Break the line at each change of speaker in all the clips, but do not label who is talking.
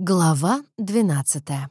Глава 12.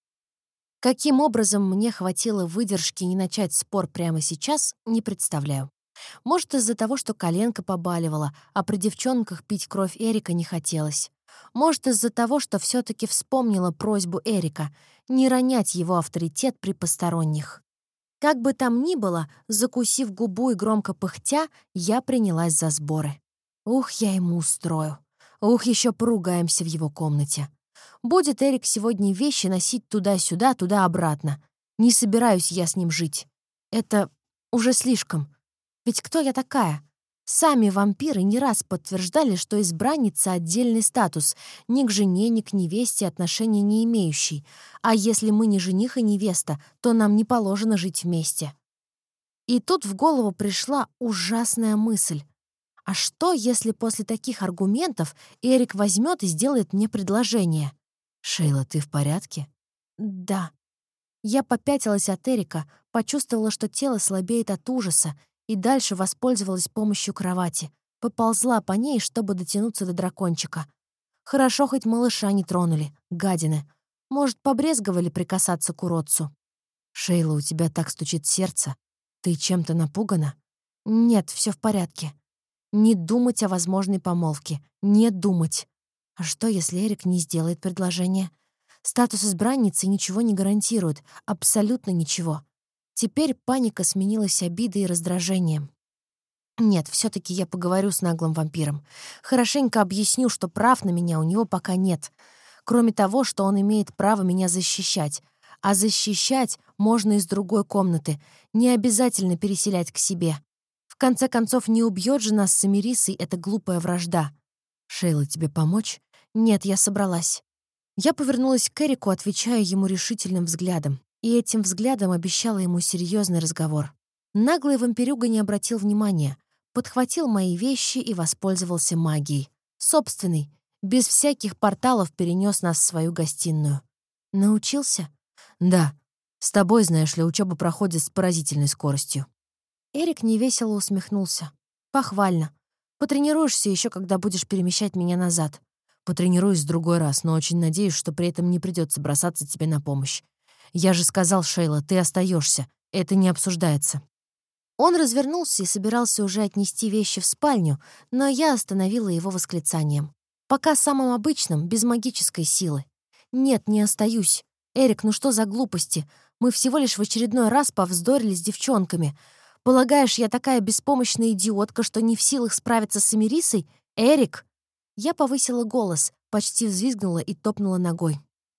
Каким образом мне хватило выдержки не начать спор прямо сейчас, не представляю. Может, из-за того, что коленка побаливала, а при девчонках пить кровь Эрика не хотелось. Может, из-за того, что все-таки вспомнила просьбу Эрика не ронять его авторитет при посторонних. Как бы там ни было, закусив губу и громко пыхтя, я принялась за сборы. Ух, я ему устрою. Ух, еще поругаемся в его комнате. Будет Эрик сегодня вещи носить туда-сюда, туда-обратно. Не собираюсь я с ним жить. Это уже слишком. Ведь кто я такая? Сами вампиры не раз подтверждали, что избранница — отдельный статус, ни к жене, ни к невесте отношения не имеющий. А если мы не жених и невеста, то нам не положено жить вместе. И тут в голову пришла ужасная мысль. А что, если после таких аргументов Эрик возьмет и сделает мне предложение? «Шейла, ты в порядке?» «Да». Я попятилась от Эрика, почувствовала, что тело слабеет от ужаса, и дальше воспользовалась помощью кровати. Поползла по ней, чтобы дотянуться до дракончика. Хорошо, хоть малыша не тронули, гадины. Может, побрезговали прикасаться к уродцу. «Шейла, у тебя так стучит сердце. Ты чем-то напугана?» «Нет, все в порядке». Не думать о возможной помолвке. Не думать. А что, если Эрик не сделает предложение? Статус избранницы ничего не гарантирует. Абсолютно ничего. Теперь паника сменилась обидой и раздражением. Нет, все-таки я поговорю с наглым вампиром. Хорошенько объясню, что прав на меня у него пока нет. Кроме того, что он имеет право меня защищать. А защищать можно из другой комнаты. Не обязательно переселять к себе. В конце концов, не убьет же нас с Эмирисой эта глупая вражда. «Шейла, тебе помочь?» «Нет, я собралась». Я повернулась к Эрику, отвечая ему решительным взглядом. И этим взглядом обещала ему серьезный разговор. Наглый вампирюга не обратил внимания. Подхватил мои вещи и воспользовался магией. Собственный, без всяких порталов перенес нас в свою гостиную. Научился? Да. С тобой, знаешь ли, учеба проходит с поразительной скоростью. Эрик невесело усмехнулся. Похвально. Потренируешься еще, когда будешь перемещать меня назад. Потренируюсь в другой раз, но очень надеюсь, что при этом не придется бросаться тебе на помощь. Я же сказал, Шейла, ты остаешься. Это не обсуждается. Он развернулся и собирался уже отнести вещи в спальню, но я остановила его восклицанием. Пока самым обычным, без магической силы. Нет, не остаюсь. Эрик, ну что за глупости? Мы всего лишь в очередной раз повздорили с девчонками. Полагаешь, я такая беспомощная идиотка, что не в силах справиться с Эмирисой? Эрик!» Я повысила голос, почти взвизгнула и топнула ногой.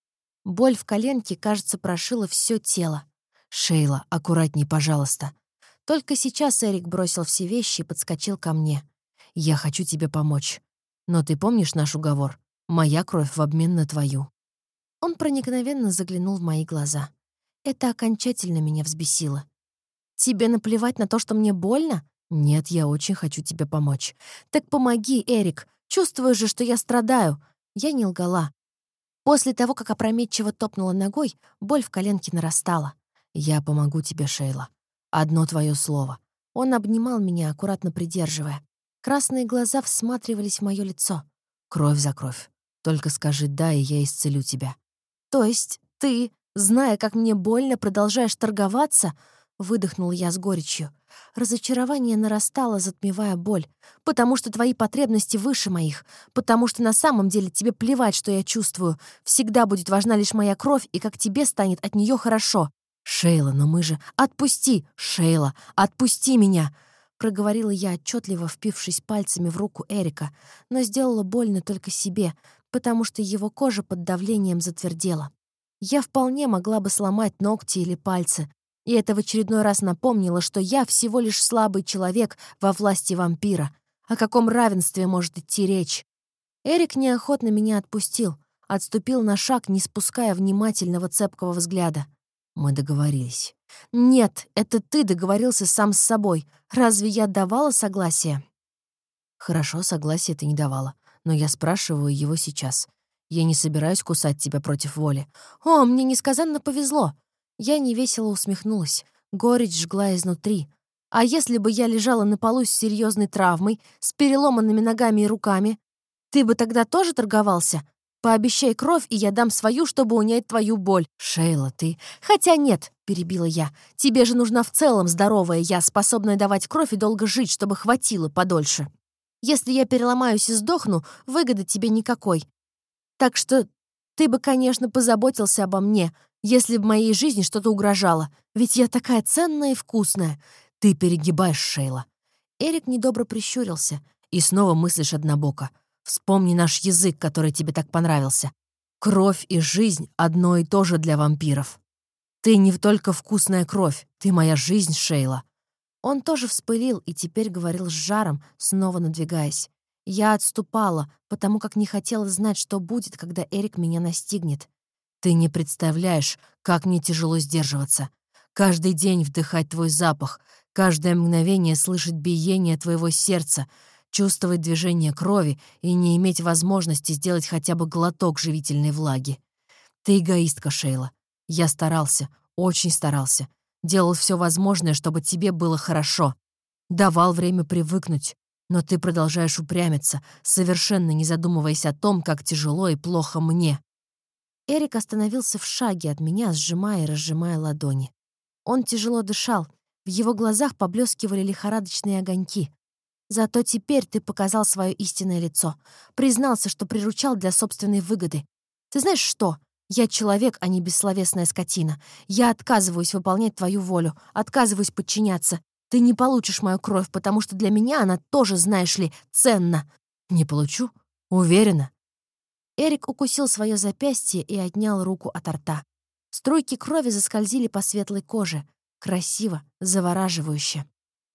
Боль в коленке, кажется, прошила все тело. «Шейла, аккуратней, пожалуйста». Только сейчас Эрик бросил все вещи и подскочил ко мне. «Я хочу тебе помочь. Но ты помнишь наш уговор? Моя кровь в обмен на твою». Он проникновенно заглянул в мои глаза. Это окончательно меня взбесило. «Тебе наплевать на то, что мне больно?» «Нет, я очень хочу тебе помочь». «Так помоги, Эрик. Чувствую же, что я страдаю». Я не лгала. После того, как опрометчиво топнула ногой, боль в коленке нарастала. «Я помогу тебе, Шейла. Одно твое слово». Он обнимал меня, аккуратно придерживая. Красные глаза всматривались в мое лицо. «Кровь за кровь. Только скажи «да», и я исцелю тебя». «То есть ты, зная, как мне больно, продолжаешь торговаться?» Выдохнула я с горечью. Разочарование нарастало, затмевая боль. «Потому что твои потребности выше моих. Потому что на самом деле тебе плевать, что я чувствую. Всегда будет важна лишь моя кровь, и как тебе станет от нее хорошо». «Шейла, но мы же...» «Отпусти! Шейла, отпусти меня!» Проговорила я отчетливо, впившись пальцами в руку Эрика, но сделала больно только себе, потому что его кожа под давлением затвердела. Я вполне могла бы сломать ногти или пальцы, и это в очередной раз напомнило, что я всего лишь слабый человек во власти вампира. О каком равенстве может идти речь? Эрик неохотно меня отпустил, отступил на шаг, не спуская внимательного цепкого взгляда. Мы договорились. «Нет, это ты договорился сам с собой. Разве я давала согласие?» «Хорошо, согласия ты не давала, но я спрашиваю его сейчас. Я не собираюсь кусать тебя против воли». «О, мне несказанно повезло!» Я невесело усмехнулась. Горечь жгла изнутри. А если бы я лежала на полу с серьезной травмой, с переломанными ногами и руками? Ты бы тогда тоже торговался? Пообещай кровь, и я дам свою, чтобы унять твою боль. Шейла, ты... Хотя нет, перебила я. Тебе же нужна в целом здоровая я, способная давать кровь и долго жить, чтобы хватило подольше. Если я переломаюсь и сдохну, выгоды тебе никакой. Так что ты бы, конечно, позаботился обо мне, если бы моей жизни что-то угрожало. Ведь я такая ценная и вкусная. Ты перегибаешь, Шейла. Эрик недобро прищурился. И снова мыслишь однобоко. Вспомни наш язык, который тебе так понравился. Кровь и жизнь — одно и то же для вампиров. Ты не только вкусная кровь, ты моя жизнь, Шейла. Он тоже вспылил и теперь говорил с жаром, снова надвигаясь. Я отступала, потому как не хотела знать, что будет, когда Эрик меня настигнет. Ты не представляешь, как мне тяжело сдерживаться. Каждый день вдыхать твой запах, каждое мгновение слышать биение твоего сердца, чувствовать движение крови и не иметь возможности сделать хотя бы глоток живительной влаги. Ты эгоистка, Шейла. Я старался, очень старался. Делал все возможное, чтобы тебе было хорошо. Давал время привыкнуть. Но ты продолжаешь упрямиться, совершенно не задумываясь о том, как тяжело и плохо мне. Эрик остановился в шаге от меня, сжимая и разжимая ладони. Он тяжело дышал, в его глазах поблескивали лихорадочные огоньки. Зато теперь ты показал свое истинное лицо. Признался, что приручал для собственной выгоды. Ты знаешь что? Я человек, а не бессловесная скотина. Я отказываюсь выполнять твою волю, отказываюсь подчиняться. Ты не получишь мою кровь, потому что для меня она тоже, знаешь ли, ценна. Не получу? Уверена. Эрик укусил свое запястье и отнял руку от рта. Струйки крови заскользили по светлой коже. Красиво, завораживающе.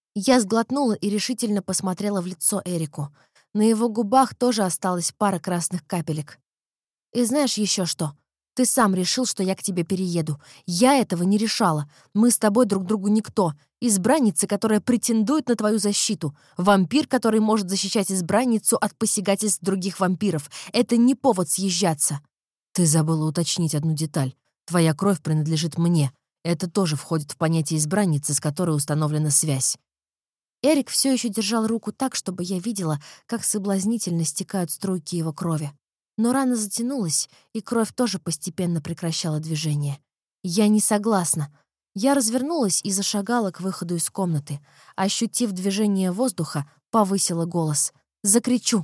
Я сглотнула и решительно посмотрела в лицо Эрику. На его губах тоже осталась пара красных капелек. «И знаешь еще что? Ты сам решил, что я к тебе перееду. Я этого не решала. Мы с тобой друг другу никто. Избранница, которая претендует на твою защиту. Вампир, который может защищать избранницу от посягательств других вампиров. Это не повод съезжаться». «Ты забыла уточнить одну деталь. Твоя кровь принадлежит мне. Это тоже входит в понятие избранницы, с которой установлена связь». Эрик все еще держал руку так, чтобы я видела, как соблазнительно стекают струйки его крови. Но рана затянулась, и кровь тоже постепенно прекращала движение. Я не согласна. Я развернулась и зашагала к выходу из комнаты. Ощутив движение воздуха, повысила голос. «Закричу!»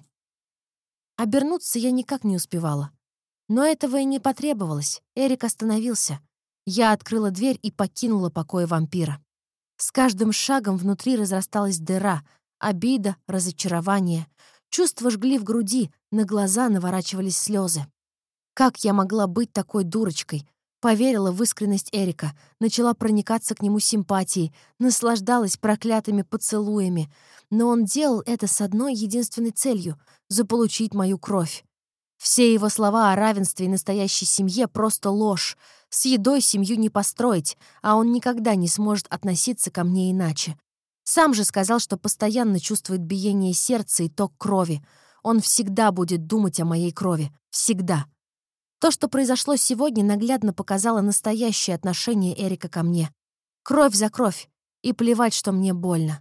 Обернуться я никак не успевала. Но этого и не потребовалось. Эрик остановился. Я открыла дверь и покинула покой вампира. С каждым шагом внутри разрасталась дыра, обида, разочарование. Чувства жгли в груди, на глаза наворачивались слезы. Как я могла быть такой дурочкой? Поверила в искренность Эрика, начала проникаться к нему симпатией, наслаждалась проклятыми поцелуями. Но он делал это с одной единственной целью — заполучить мою кровь. Все его слова о равенстве и настоящей семье — просто ложь. С едой семью не построить, а он никогда не сможет относиться ко мне иначе. Сам же сказал, что постоянно чувствует биение сердца и ток крови. Он всегда будет думать о моей крови. Всегда. То, что произошло сегодня, наглядно показало настоящее отношение Эрика ко мне. Кровь за кровь. И плевать, что мне больно.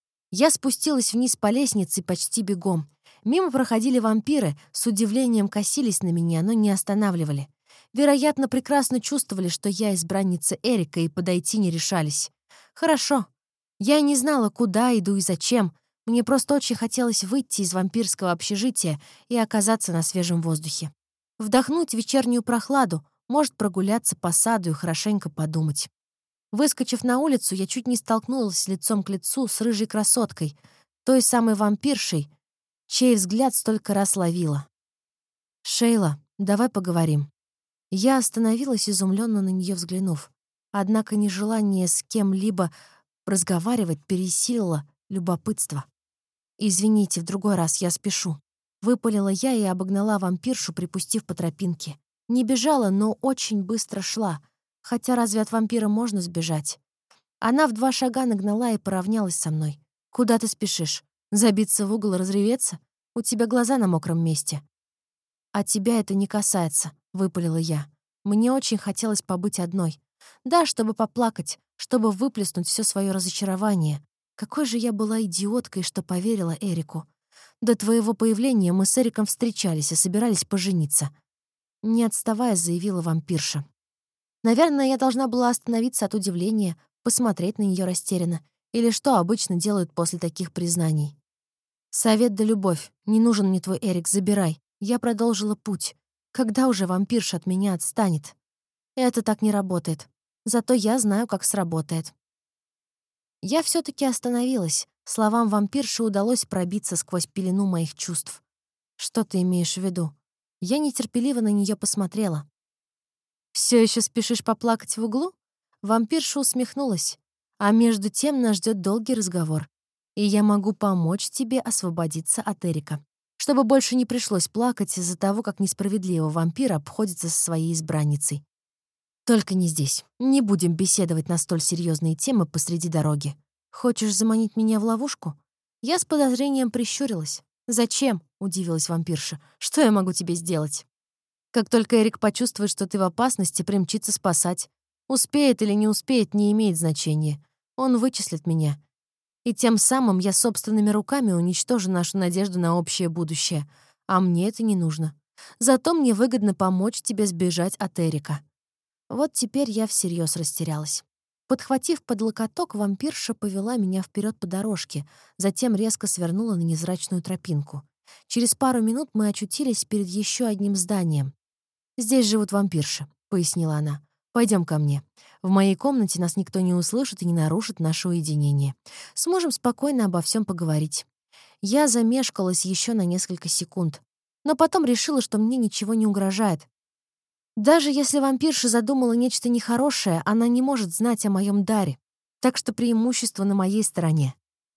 Я спустилась вниз по лестнице почти бегом. Мимо проходили вампиры, с удивлением косились на меня, но не останавливали. Вероятно, прекрасно чувствовали, что я избранница Эрика, и подойти не решались. Хорошо. Я не знала, куда иду и зачем. Мне просто очень хотелось выйти из вампирского общежития и оказаться на свежем воздухе. Вдохнуть вечернюю прохладу, может прогуляться по саду и хорошенько подумать. Выскочив на улицу, я чуть не столкнулась лицом к лицу с рыжей красоткой, той самой вампиршей, чей взгляд столько раз ловила. «Шейла, давай поговорим». Я остановилась, изумленно на нее взглянув. Однако нежелание с кем-либо разговаривать пересилило любопытство. «Извините, в другой раз я спешу». Выпалила я и обогнала вампиршу, припустив по тропинке. Не бежала, но очень быстро шла. Хотя разве от вампира можно сбежать? Она в 2 шага нагнала и поравнялась со мной. «Куда ты спешишь? Забиться в угол и разреветься? У тебя глаза на мокром месте». «А тебя это не касается», — выпалила я. Мне очень хотелось побыть одной. Да, чтобы поплакать, чтобы выплеснуть все свое разочарование. Какой же я была идиоткой, что поверила Эрику. До твоего появления мы с Эриком встречались и собирались пожениться. Не отставая, заявила вампирша. Наверное, я должна была остановиться от удивления, посмотреть на нее растерянно. Или что обычно делают после таких признаний. «Совет да любовь. Не нужен мне твой Эрик, забирай. Я продолжила путь. Когда уже вампирша от меня отстанет?» «Это так не работает. Зато я знаю, как сработает». Я все таки остановилась. Словам вампирши удалось пробиться сквозь пелену моих чувств. «Что ты имеешь в виду?» Я нетерпеливо на нее посмотрела. Все еще спешишь поплакать в углу?» Вампирша усмехнулась. «А между тем нас ждет долгий разговор. И я могу помочь тебе освободиться от Эрика, чтобы больше не пришлось плакать из-за того, как несправедливо вампир обходится со своей избранницей. Только не здесь. Не будем беседовать на столь серьезные темы посреди дороги. Хочешь заманить меня в ловушку?» Я с подозрением прищурилась. «Зачем?» — удивилась вампирша. «Что я могу тебе сделать?» «Как только Эрик почувствует, что ты в опасности, примчится спасать. Успеет или не успеет, не имеет значения. Он вычислит меня. И тем самым я собственными руками уничтожу нашу надежду на общее будущее. А мне это не нужно. Зато мне выгодно помочь тебе сбежать от Эрика». Вот теперь я всерьез растерялась. Подхватив под локоток, вампирша повела меня вперед по дорожке, затем резко свернула на невзрачную тропинку. Через пару минут мы очутились перед еще одним зданием. «Здесь живут вампирши», — пояснила она. «Пойдем ко мне. В моей комнате нас никто не услышит и не нарушит наше уединение. Сможем спокойно обо всем поговорить». Я замешкалась еще на несколько секунд, но потом решила, что мне ничего не угрожает. Даже если вампирша задумала нечто нехорошее, она не может знать о моем даре, так что преимущество на моей стороне.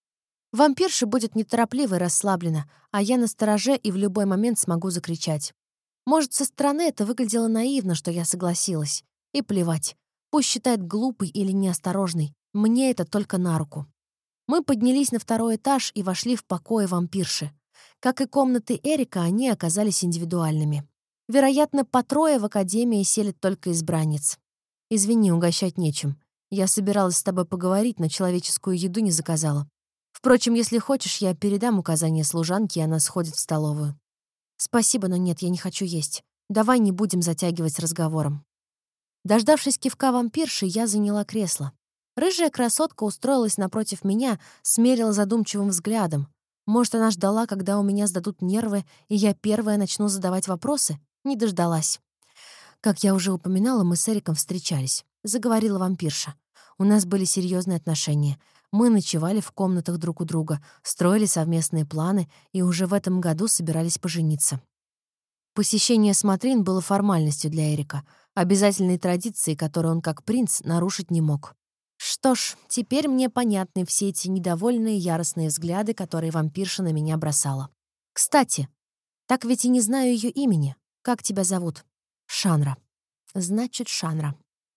Вампирша будет нетороплива и расслаблена, а я настороже и в любой момент смогу закричать. Может, со стороны это выглядело наивно, что я согласилась. И плевать. Пусть считает глупой или неосторожной. Мне это только на руку. Мы поднялись на второй этаж и вошли в покои вампирши. Как и комнаты Эрика, они оказались индивидуальными. Вероятно, по трое в академии селят только избранниц. «Извини, угощать нечем. Я собиралась с тобой поговорить, но человеческую еду не заказала. Впрочем, если хочешь, я передам указания служанке, и она сходит в столовую». «Спасибо, но нет, я не хочу есть. Давай не будем затягивать с разговором». Дождавшись кивка вампирши, я заняла кресло. Рыжая красотка устроилась напротив меня, смерила задумчивым взглядом. Может, она ждала, когда у меня сдадут нервы, и я первая начну задавать вопросы? Не дождалась. «Как я уже упоминала, мы с Эриком встречались», — заговорила вампирша. «У нас были серьезные отношения. Мы ночевали в комнатах друг у друга, строили совместные планы и уже в этом году собирались пожениться. Посещение смотрин было формальностью для Эрика, обязательной традицией, которую он, как принц, нарушить не мог. Что ж, теперь мне понятны все эти недовольные яростные взгляды, которые вампирша на меня бросала. Кстати, так ведь и не знаю ее имени. Как тебя зовут? Шанра. Значит, Шанра.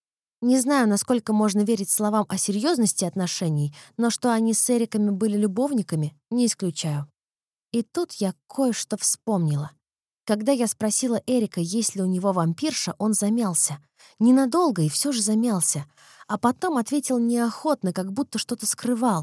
Не знаю, насколько можно верить словам о серьезности отношений, но что они с Эриками были любовниками, не исключаю. И тут я кое-что вспомнила. Когда я спросила Эрика, есть ли у него вампирша, он замялся. Ненадолго и все же замялся. А потом ответил неохотно, как будто что-то скрывал.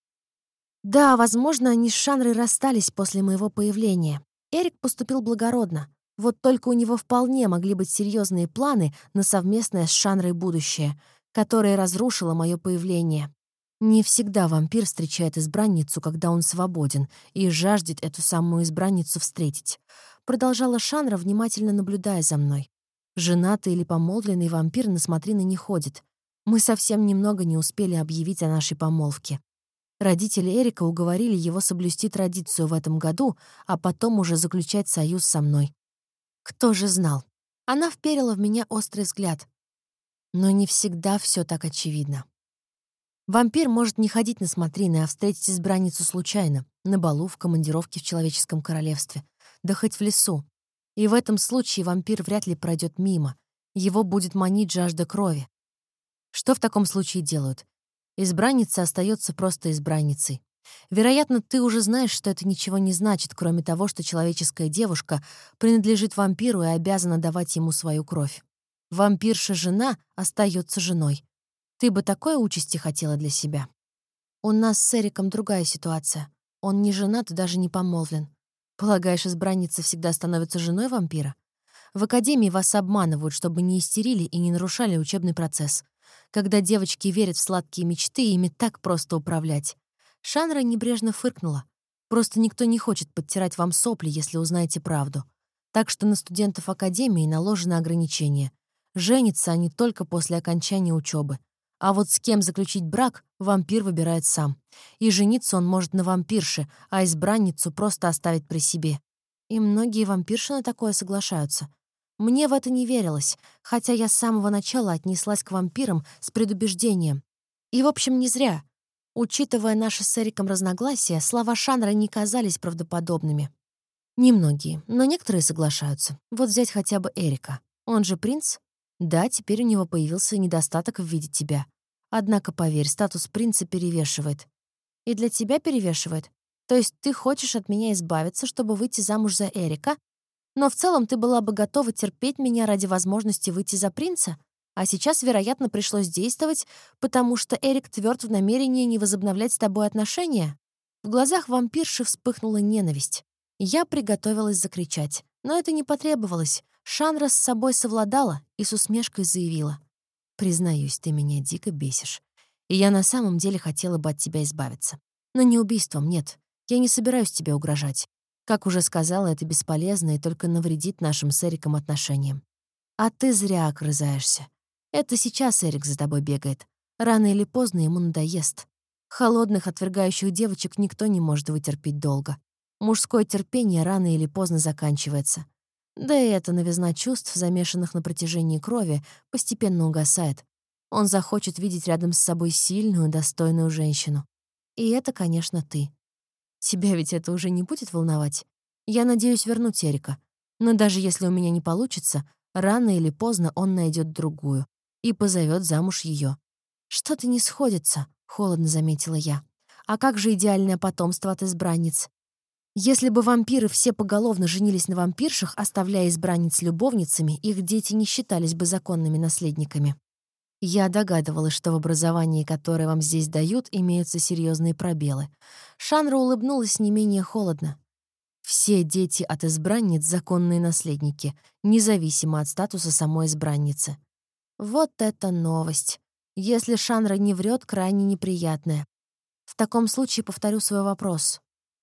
Да, возможно, они с Шанрой расстались после моего появления. Эрик поступил благородно. Вот только у него вполне могли быть серьезные планы на совместное с Шанрой будущее, которое разрушило мое появление. Не всегда вампир встречает избранницу, когда он свободен, и жаждет эту самую избранницу встретить. Продолжала Шанра, внимательно наблюдая за мной. Женатый или помолвленный вампир на смотрины не ходит. Мы совсем немного не успели объявить о нашей помолвке. Родители Эрика уговорили его соблюсти традицию в этом году, а потом уже заключать союз со мной. Кто же знал? Она вперила в меня острый взгляд. Но не всегда все так очевидно. Вампир может не ходить на смотрины, а встретить избранницу случайно, на балу, в командировке в человеческом королевстве, да хоть в лесу. И в этом случае вампир вряд ли пройдет мимо. Его будет манить жажда крови. Что в таком случае делают? Избранница остается просто избранницей. Вероятно, ты уже знаешь, что это ничего не значит, кроме того, что человеческая девушка принадлежит вампиру и обязана давать ему свою кровь. Вампирша-жена остается женой. Ты бы такой участи хотела для себя? У нас с Эриком другая ситуация. Он не женат и даже не помолвлен. Полагаешь, избранница всегда становится женой вампира? В академии вас обманывают, чтобы не истерили и не нарушали учебный процесс. Когда девочки верят в сладкие мечты, ими так просто управлять. Шанра небрежно фыркнула. Просто никто не хочет подтирать вам сопли, если узнаете правду. Так что на студентов академии наложено ограничение. Женятся они только после окончания учебы. А вот с кем заключить брак, вампир выбирает сам. И жениться он может на вампирше, а избранницу просто оставить при себе. И многие вампирши на такое соглашаются. Мне в это не верилось, хотя я с самого начала отнеслась к вампирам с предубеждением. И, в общем, не зря. Учитывая наши с Эриком разногласия, слова Шанра не казались правдоподобными. Немногие, но некоторые соглашаются. Вот взять хотя бы Эрика. Он же принц? Да, теперь у него появился недостаток в виде тебя. Однако, поверь, статус принца перевешивает. И для тебя перевешивает? То есть ты хочешь от меня избавиться, чтобы выйти замуж за Эрика, но в целом ты была бы готова терпеть меня ради возможности выйти за принца? А сейчас, вероятно, пришлось действовать, потому что Эрик тверд в намерении не возобновлять с тобой отношения? В глазах вампирши вспыхнула ненависть. Я приготовилась закричать, но это не потребовалось. Шанра с собой совладала и с усмешкой заявила. «Признаюсь, ты меня дико бесишь. И я на самом деле хотела бы от тебя избавиться. Но не убийством, нет. Я не собираюсь тебе угрожать. Как уже сказала, это бесполезно и только навредит нашим с Эриком отношениям. А ты зря огрызаешься. Это сейчас Эрик за тобой бегает. Рано или поздно ему надоест. Холодных, отвергающих девочек никто не может вытерпеть долго. Мужское терпение рано или поздно заканчивается. Да и эта новизна чувств, замешанных на протяжении крови, постепенно угасает. Он захочет видеть рядом с собой сильную, достойную женщину. И это, конечно, ты. Тебя ведь это уже не будет волновать? Я надеюсь вернуть Эрика. Но даже если у меня не получится, рано или поздно он найдет другую и позовет замуж ее. «Что-то не сходится», — холодно заметила я. «А как же идеальное потомство от избранниц? Если бы вампиры все поголовно женились на вампиршах, оставляя избранниц любовницами, их дети не считались бы законными наследниками». Я догадывалась, что в образовании, которое вам здесь дают, имеются серьезные пробелы. Шанра улыбнулась не менее холодно. Все дети от избранниц — законные наследники, независимо от статуса самой избранницы. Вот это новость. Если Шанра не врет, крайне неприятная. В таком случае повторю свой вопрос.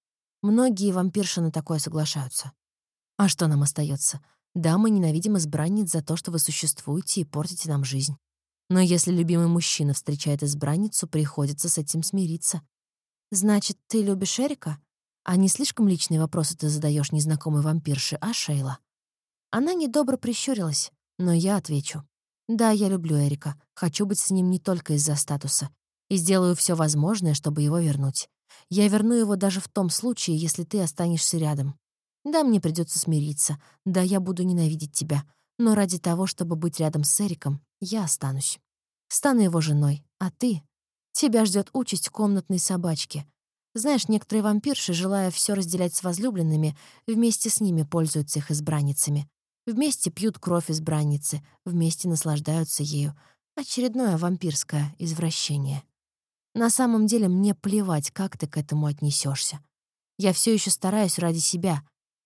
Многие вампирши на такое соглашаются. А что нам остается? Да, мы ненавидим избранниц за то, что вы существуете и портите нам жизнь. Но если любимый мужчина встречает избранницу, приходится с этим смириться. Значит, ты любишь Эрика? А не слишком личные вопросы ты задаешь незнакомой вампирше, а, Шейла? Она недобро прищурилась, но я отвечу. Да, я люблю Эрика, хочу быть с ним не только из-за статуса. И сделаю все возможное, чтобы его вернуть. Я верну его даже в том случае, если ты останешься рядом. Да, мне придется смириться. Да, я буду ненавидеть тебя. Но ради того, чтобы быть рядом с Эриком, я останусь. Стану его женой. А ты? Тебя ждет участь комнатной собачки. Знаешь, некоторые вампирши, желая все разделять с возлюбленными, вместе с ними пользуются их избранницами. Вместе пьют кровь избранницы, вместе наслаждаются ею. Очередное вампирское извращение. На самом деле мне плевать, как ты к этому отнесешься. Я все еще стараюсь ради себя.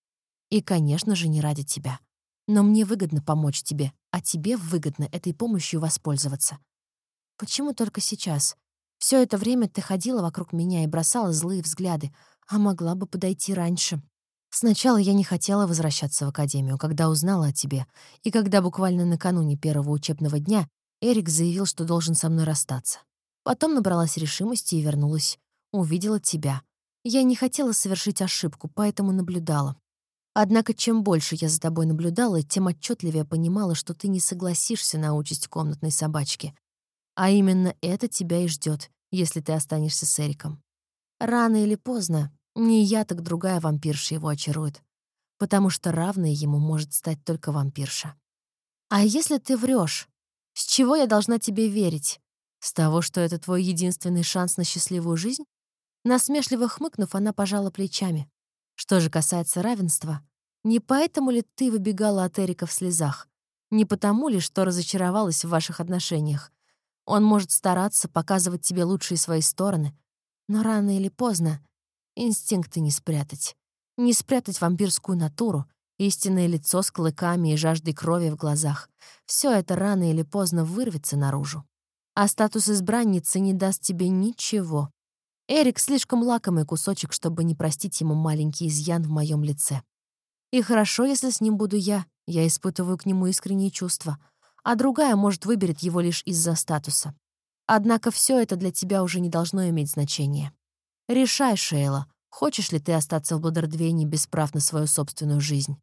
И, конечно же, не ради тебя. Но мне выгодно помочь тебе, а тебе выгодно этой помощью воспользоваться. Почему только сейчас? Все это время ты ходила вокруг меня и бросала злые взгляды, а могла бы подойти раньше. Сначала я не хотела возвращаться в академию, когда узнала о тебе, и когда буквально накануне первого учебного дня Эрик заявил, что должен со мной расстаться. Потом набралась решимости и вернулась. Увидела тебя. Я не хотела совершить ошибку, поэтому наблюдала. Однако чем больше я за тобой наблюдала, тем отчетливее понимала, что ты не согласишься на участь комнатной собачки. А именно это тебя и ждет, если ты останешься с Эриком. Рано или поздно, не я, так другая вампирша его очарует, потому что равной ему может стать только вампирша. А если ты врешь, с чего я должна тебе верить? С того, что это твой единственный шанс на счастливую жизнь? Насмешливо хмыкнув, она пожала плечами. Что же касается равенства, не поэтому ли ты выбегала от Эрика в слезах? Не потому ли, что разочаровалась в ваших отношениях? Он может стараться, показывать тебе лучшие свои стороны, но рано или поздно инстинкты не спрятать. Не спрятать вампирскую натуру, Истинное лицо с клыками и жаждой крови в глазах. Все это рано или поздно вырвется наружу. А статус избранницы не даст тебе ничего. Эрик слишком лакомый кусочек, чтобы не простить ему маленький изъян в моем лице. И хорошо, если с ним буду я испытываю к нему искренние чувства, а другая, может, выберет его лишь из-за статуса. Однако все это для тебя уже не должно иметь значения. Решай, Шейла, хочешь ли ты остаться в Бладердвейне без прав на свою собственную жизнь?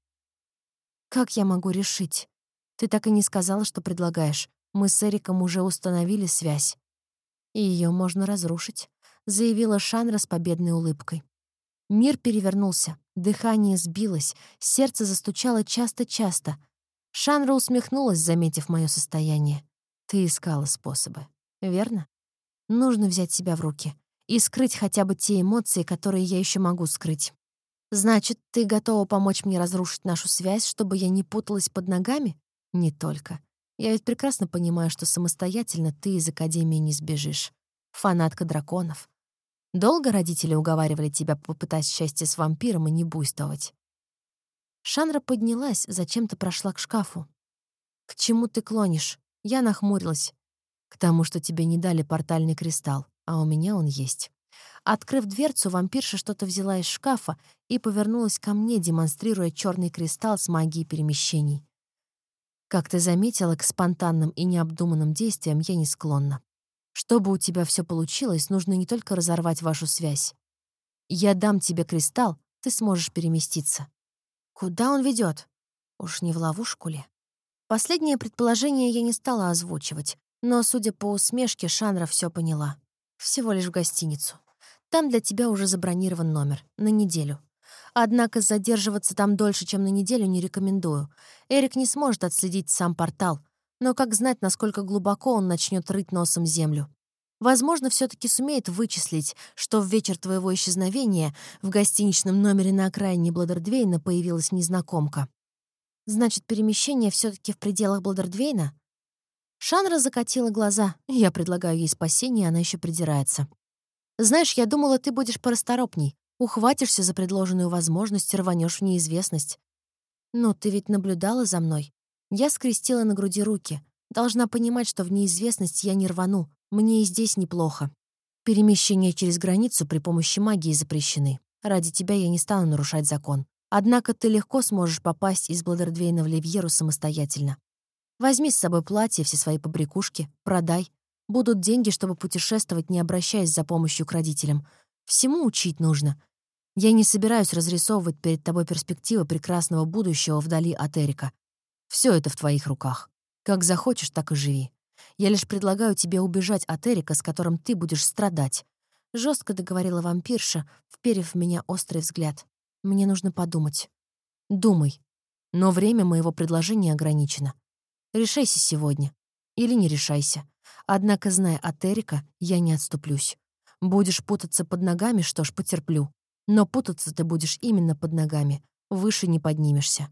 Как я могу решить? Ты так и не сказала, что предлагаешь. Мы с Эриком уже установили связь. И ее можно разрушить, заявила Шанра с победной улыбкой. Мир перевернулся, дыхание сбилось, сердце застучало часто-часто. Шанра усмехнулась, заметив мое состояние. Ты искала способы, верно? Нужно взять себя в руки и скрыть хотя бы те эмоции, которые я еще могу скрыть. Значит, ты готова помочь мне разрушить нашу связь, чтобы я не путалась под ногами? Не только. Я ведь прекрасно понимаю, что самостоятельно ты из Академии не сбежишь. Фанатка драконов. Долго родители уговаривали тебя попытать счастье с вампиром и не буйствовать? Шанра поднялась, зачем-то прошла к шкафу. «К чему ты клонишь?» Я нахмурилась. «К тому, что тебе не дали портальный кристалл, а у меня он есть». Открыв дверцу, вампирша что-то взяла из шкафа и повернулась ко мне, демонстрируя черный кристалл с магией перемещений. Как ты заметила, к спонтанным и необдуманным действиям я не склонна. Чтобы у тебя все получилось, нужно не только разорвать вашу связь. Я дам тебе кристалл, ты сможешь переместиться. Куда он ведет? Уж не в ловушку ли? Последнее предположение я не стала озвучивать, но, судя по усмешке, Шанра все поняла. Всего лишь в гостиницу. Там для тебя уже забронирован номер. На неделю. Однако задерживаться там дольше, чем на неделю, не рекомендую. Эрик не сможет отследить сам портал. Но как знать, насколько глубоко он начнет рыть носом землю. Возможно, все-таки сумеет вычислить, что в вечер твоего исчезновения в гостиничном номере на окраине Бладердвейна появилась незнакомка. Значит, перемещение все-таки в пределах Бладердвейна? Шанра закатила глаза. Я предлагаю ей спасение, она еще придирается. Знаешь, я думала, ты будешь порасторопней. Ухватишься за предложенную возможность и рванешь в неизвестность. Но ты ведь наблюдала за мной. Я скрестила на груди руки. Должна понимать, что в неизвестность я не рвану. Мне и здесь неплохо. Перемещения через границу при помощи магии запрещены. Ради тебя я не стану нарушать закон. Однако ты легко сможешь попасть из Бладердвейна в Ливьеру самостоятельно. Возьми с собой платье, все свои побрякушки, продай. Будут деньги, чтобы путешествовать, не обращаясь за помощью к родителям. Всему учить нужно. Я не собираюсь разрисовывать перед тобой перспективы прекрасного будущего вдали от Эрика. Все это в твоих руках. Как захочешь, так и живи. Я лишь предлагаю тебе убежать от Эрика, с которым ты будешь страдать. Жестко договорила вампирша, вперев в меня острый взгляд. Мне нужно подумать. Думай. Но время моего предложения ограничено. Решайся сегодня. Или не решайся. Однако, зная от Эрика, я не отступлюсь. Будешь путаться под ногами, что ж, потерплю. Но путаться ты будешь именно под ногами. Выше не поднимешься.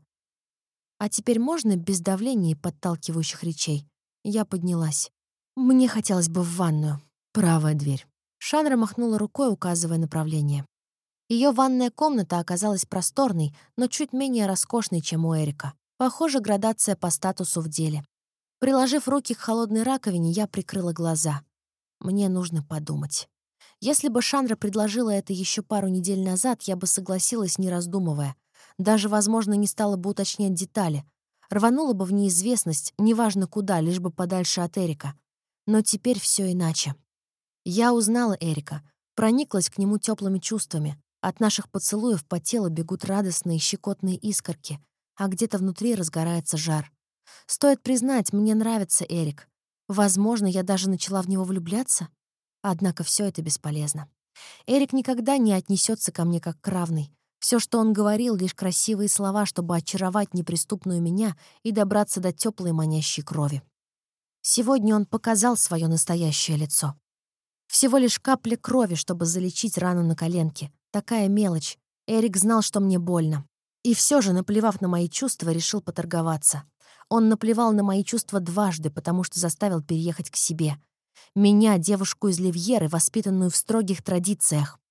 А теперь можно без давления и подталкивающих речей? Я поднялась. Мне хотелось бы в ванную. Правая дверь. Шанра махнула рукой, указывая направление. Ее ванная комната оказалась просторной, но чуть менее роскошной, чем у Эрика. Похоже, градация по статусу в деле. Приложив руки к холодной раковине, я прикрыла глаза. Мне нужно подумать. Если бы Шанра предложила это еще пару недель назад, я бы согласилась, не раздумывая. Даже, возможно, не стала бы уточнять детали. Рванула бы в неизвестность, неважно куда, лишь бы подальше от Эрика. Но теперь все иначе. Я узнала Эрика, прониклась к нему теплыми чувствами. От наших поцелуев по телу бегут радостные щекотные искорки, а где-то внутри разгорается жар. Стоит признать, мне нравится Эрик. Возможно, я даже начала в него влюбляться. Однако все это бесполезно. Эрик никогда не отнесется ко мне как к равной. Все, что он говорил, лишь красивые слова, чтобы очаровать неприступную меня и добраться до теплой манящей крови. Сегодня он показал свое настоящее лицо. Всего лишь капля крови, чтобы залечить рану на коленке. Такая мелочь. Эрик знал, что мне больно. И все же, наплевав на мои чувства, решил поторговаться. Он наплевал на мои чувства дважды, потому что заставил переехать к себе. Меня, девушку из Ливьеры, воспитанную в строгих традициях.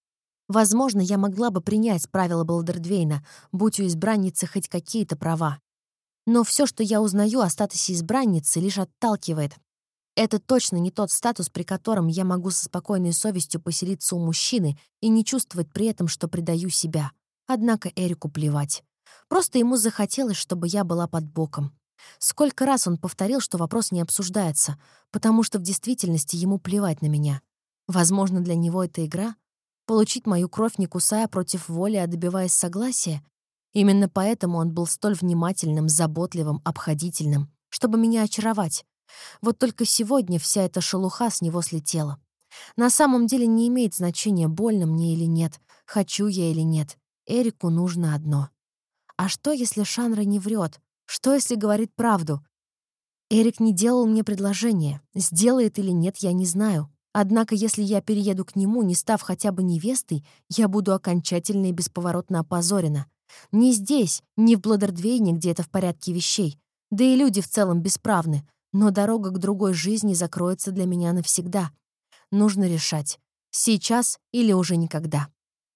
Возможно, я могла бы принять правила Балдердвейна, будь у избранницы хоть какие-то права. Но все, что я узнаю о статусе избранницы, лишь отталкивает. Это точно не тот статус, при котором я могу со спокойной совестью поселиться у мужчины и не чувствовать при этом, что предаю себя. Однако Эрику плевать. Просто ему захотелось, чтобы я была под боком. Сколько раз он повторил, что вопрос не обсуждается, потому что в действительности ему плевать на меня. Возможно, для него это игра? Получить мою кровь, не кусая против воли, а добиваясь согласия? Именно поэтому он был столь внимательным, заботливым, обходительным, чтобы меня очаровать. Вот только сегодня вся эта шелуха с него слетела. На самом деле не имеет значения, больно мне или нет, хочу я или нет. Эрику нужно одно. А что, если Шанра не врет? Что, если говорит правду? Эрик не делал мне предложение. Сделает или нет, я не знаю. Однако, если я перееду к нему, не став хотя бы невестой, я буду окончательно и бесповоротно опозорена. Не здесь, не в Бладердвейне, где это в порядке вещей. Да и люди в целом бесправны. Но дорога к другой жизни закроется для меня навсегда. Нужно решать, сейчас или уже никогда.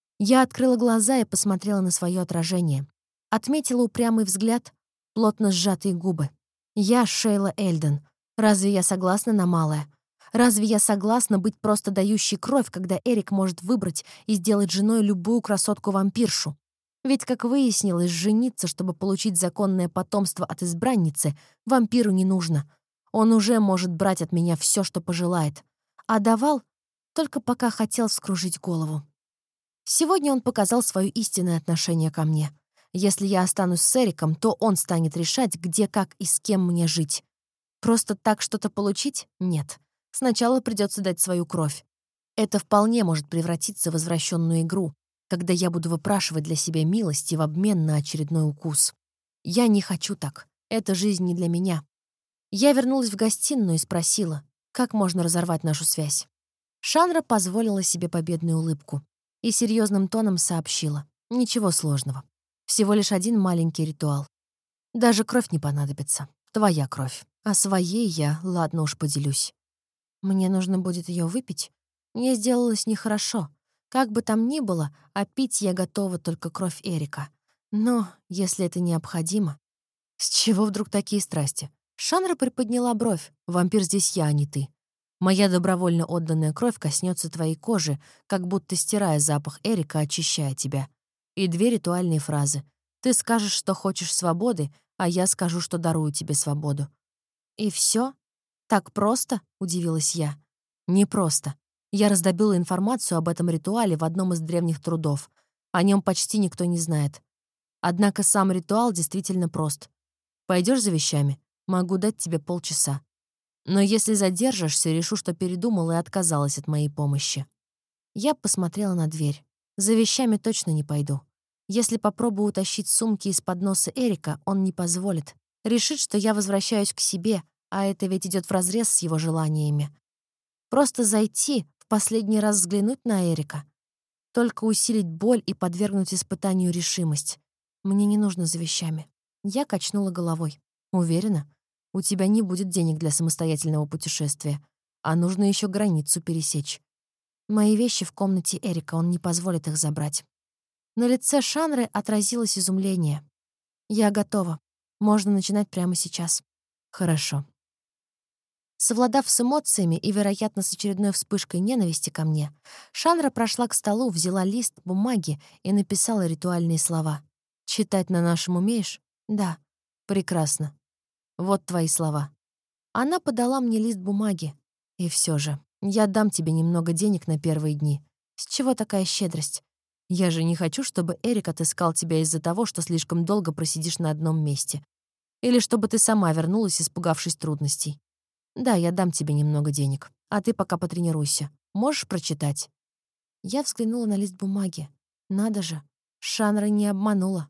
Я открыла глаза и посмотрела на свое отражение. Отметила упрямый взгляд, плотно сжатые губы. Я Шейла Эльден. Разве я согласна на малое? Разве я согласна быть просто дающей кровь, когда Эрик может выбрать и сделать женой любую красотку-вампиршу? Ведь, как выяснилось, жениться, чтобы получить законное потомство от избранницы, вампиру не нужно. Он уже может брать от меня все, что пожелает. А давал только пока хотел вскружить голову. Сегодня он показал свое истинное отношение ко мне. Если я останусь с Эриком, то он станет решать, где, как и с кем мне жить. Просто так что-то получить? Нет. Сначала придется дать свою кровь. Это вполне может превратиться в возвращенную игру, когда я буду выпрашивать для себя милости в обмен на очередной укус. Я не хочу так. Эта жизнь не для меня. Я вернулась в гостиную и спросила, как можно разорвать нашу связь. Шанра позволила себе победную улыбку и серьезным тоном сообщила. Ничего сложного. Всего лишь один маленький ритуал. Даже кровь не понадобится. Твоя кровь. А своей я, ладно уж, поделюсь. Мне нужно будет ее выпить? Мне сделалось нехорошо. Как бы там ни было, а пить я готова только кровь Эрика. Но, если это необходимо... С чего вдруг такие страсти? Шанра приподняла бровь. Вампир здесь я, а не ты. Моя добровольно отданная кровь коснется твоей кожи, как будто стирая запах Эрика, очищая тебя. И две ритуальные фразы. Ты скажешь, что хочешь свободы, а я скажу, что дарую тебе свободу. И все? Так просто? Удивилась я. Не просто. Я раздобыла информацию об этом ритуале в одном из древних трудов. О нем почти никто не знает. Однако сам ритуал действительно прост. Пойдешь за вещами? Могу дать тебе полчаса. Но если задержишься, решу, что передумала и отказалась от моей помощи. Я посмотрела на дверь. За вещами точно не пойду. Если попробую утащить сумки из-под носа Эрика, он не позволит. Решит, что я возвращаюсь к себе, а это ведь идет вразрез с его желаниями. Просто зайти, в последний раз взглянуть на Эрика. Только усилить боль и подвергнуть испытанию решимость. Мне не нужно за вещами. Я качнула головой. Уверена, у тебя не будет денег для самостоятельного путешествия, а нужно еще границу пересечь. Мои вещи в комнате Эрика, он не позволит их забрать. На лице Шанры отразилось изумление. Я готова. Можно начинать прямо сейчас. Хорошо. Совладав с эмоциями и, вероятно, с очередной вспышкой ненависти ко мне, Шанра прошла к столу, взяла лист бумаги и написала ритуальные слова. «Читать на нашем умеешь?» «Да». «Прекрасно. Вот твои слова». Она подала мне лист бумаги. «И все же, я дам тебе немного денег на первые дни. С чего такая щедрость? Я же не хочу, чтобы Эрик отыскал тебя из-за того, что слишком долго просидишь на одном месте. Или чтобы ты сама вернулась, испугавшись трудностей. Да, я дам тебе немного денег, а ты пока потренируйся. Можешь прочитать?» Я взглянула на лист бумаги. Надо же, Шанра не обманула.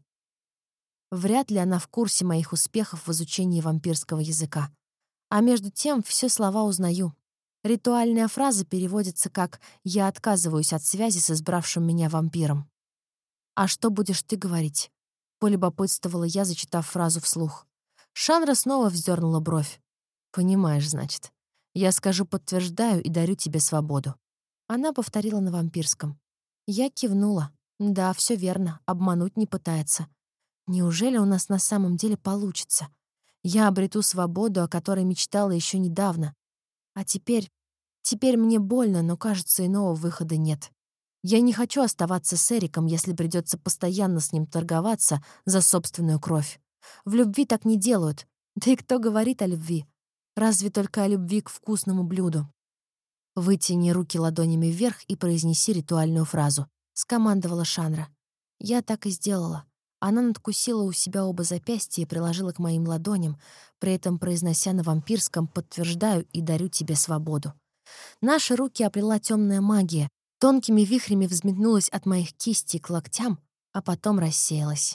Вряд ли она в курсе моих успехов в изучении вампирского языка. А между тем все слова узнаю. Ритуальная фраза переводится как «я отказываюсь от связи с избравшим меня вампиром». «А что будешь ты говорить?» — полюбопытствовала я, зачитав фразу вслух. Шанра снова вздернула бровь. «Понимаешь, значит. Я скажу «подтверждаю» и дарю тебе свободу». Она повторила на вампирском. Я кивнула. Да, все верно, обмануть не пытается. Неужели у нас на самом деле получится? Я обрету свободу, о которой мечтала еще недавно. А теперь мне больно, но, кажется, иного выхода нет. Я не хочу оставаться с Эриком, если придется постоянно с ним торговаться за собственную кровь. В любви так не делают. Да и кто говорит о любви? Разве только о любви к вкусному блюду. «Вытяни руки ладонями вверх и произнеси ритуальную фразу», — скомандовала Шанра. Я так и сделала. Она надкусила у себя оба запястья и приложила к моим ладоням, при этом произнося на вампирском «подтверждаю и дарю тебе свободу». Наши руки оплела темная магия, тонкими вихрями взметнулась от моих кистей к локтям, а потом рассеялась.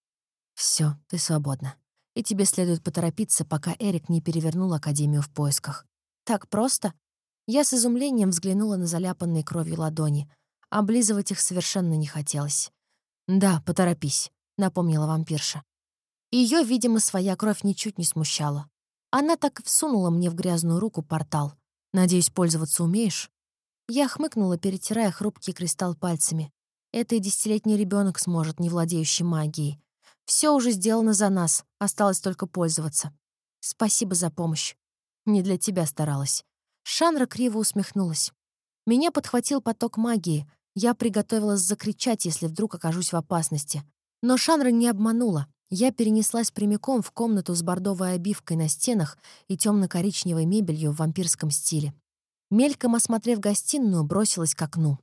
Все, ты свободна. И тебе следует поторопиться, пока Эрик не перевернул Академию в поисках. Так просто? Я с изумлением взглянула на заляпанные кровью ладони. Облизывать их совершенно не хотелось. «Да, поторопись», — напомнила вампирша. Ее, видимо, своя кровь ничуть не смущала. Она так и всунула мне в грязную руку портал. «Надеюсь, пользоваться умеешь?» Я хмыкнула, перетирая хрупкий кристалл пальцами. Это и десятилетний ребенок сможет, не владеющий магией. Все уже сделано за нас, осталось только пользоваться. Спасибо за помощь. Не для тебя старалась. Шанра криво усмехнулась. Меня подхватил поток магии. Я приготовилась закричать, если вдруг окажусь в опасности. Но Шанра не обманула. Я перенеслась прямиком в комнату с бордовой обивкой на стенах и темно-коричневой мебелью в вампирском стиле. Мельком осмотрев гостиную, бросилась к окну.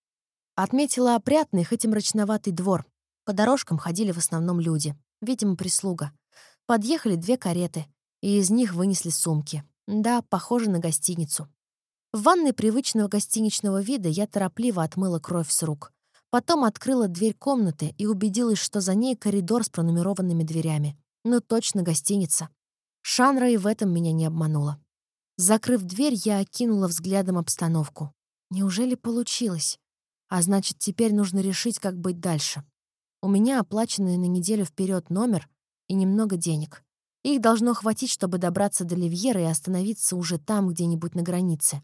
Отметила опрятный, хоть и мрачноватый двор. По дорожкам ходили в основном люди, видимо, прислуга. Подъехали 2 кареты, и из них вынесли сумки. Да, похоже на гостиницу. В ванной привычного гостиничного вида я торопливо отмыла кровь с рук. Потом открыла дверь комнаты и убедилась, что за ней коридор с пронумерованными дверями. Ну, точно гостиница. Шанра и в этом меня не обманула. Закрыв дверь, я окинула взглядом обстановку. Неужели получилось? А значит, теперь нужно решить, как быть дальше. У меня оплаченный на неделю вперед номер и немного денег. Их должно хватить, чтобы добраться до Ливьера и остановиться уже там, где-нибудь на границе.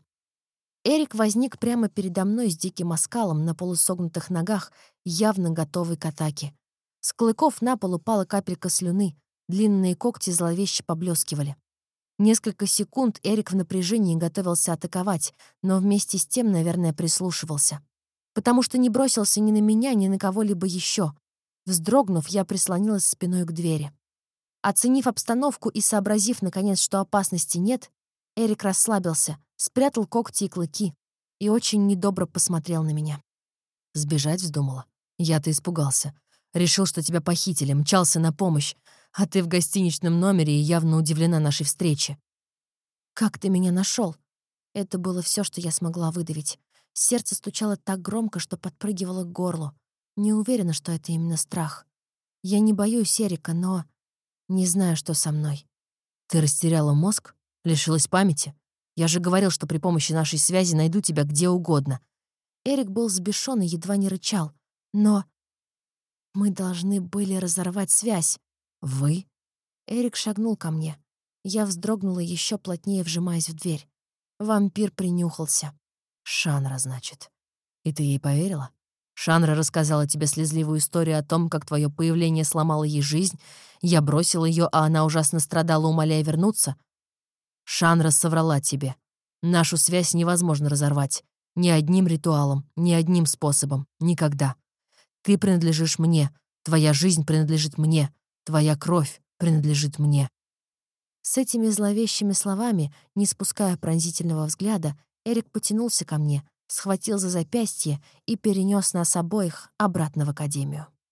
Эрик возник прямо передо мной с диким оскалом на полусогнутых ногах, явно готовый к атаке. С клыков на пол упала капелька слюны, длинные когти зловеще поблескивали. Несколько секунд Эрик в напряжении готовился атаковать, но вместе с тем, наверное, прислушивался. Потому что не бросился ни на меня, ни на кого-либо еще. Вздрогнув, я прислонилась спиной к двери. Оценив обстановку и сообразив, наконец, что опасности нет, Эрик расслабился, спрятал когти и клыки и очень недобро посмотрел на меня. Сбежать вздумала. Я-то испугался. Решил, что тебя похитили, мчался на помощь, а ты в гостиничном номере и явно удивлена нашей встрече. «Как ты меня нашел? Это было все, что я смогла выдавить. Сердце стучало так громко, что подпрыгивало к горлу. Не уверена, что это именно страх. Я не боюсь Эрика, но не знаю, что со мной. Ты растеряла мозг? Лишилась памяти? Я же говорил, что при помощи нашей связи найду тебя где угодно. Эрик был взбешён и едва не рычал. Но мы должны были разорвать связь. Вы? Эрик шагнул ко мне. Я вздрогнула, еще плотнее вжимаясь в дверь. Вампир принюхался. Шанра, значит. И ты ей поверила? Шанра рассказала тебе слезливую историю о том, как твое появление сломало ей жизнь. Я бросил ее, а она ужасно страдала, умоляя вернуться. Шанра соврала тебе. Нашу связь невозможно разорвать. Ни одним ритуалом, ни одним способом. Никогда. Ты принадлежишь мне. Твоя жизнь принадлежит мне. Твоя кровь принадлежит мне. С этими зловещими словами, не спуская пронзительного взгляда, Эрик потянулся ко мне, схватил за запястье и перенес нас обоих обратно в академию.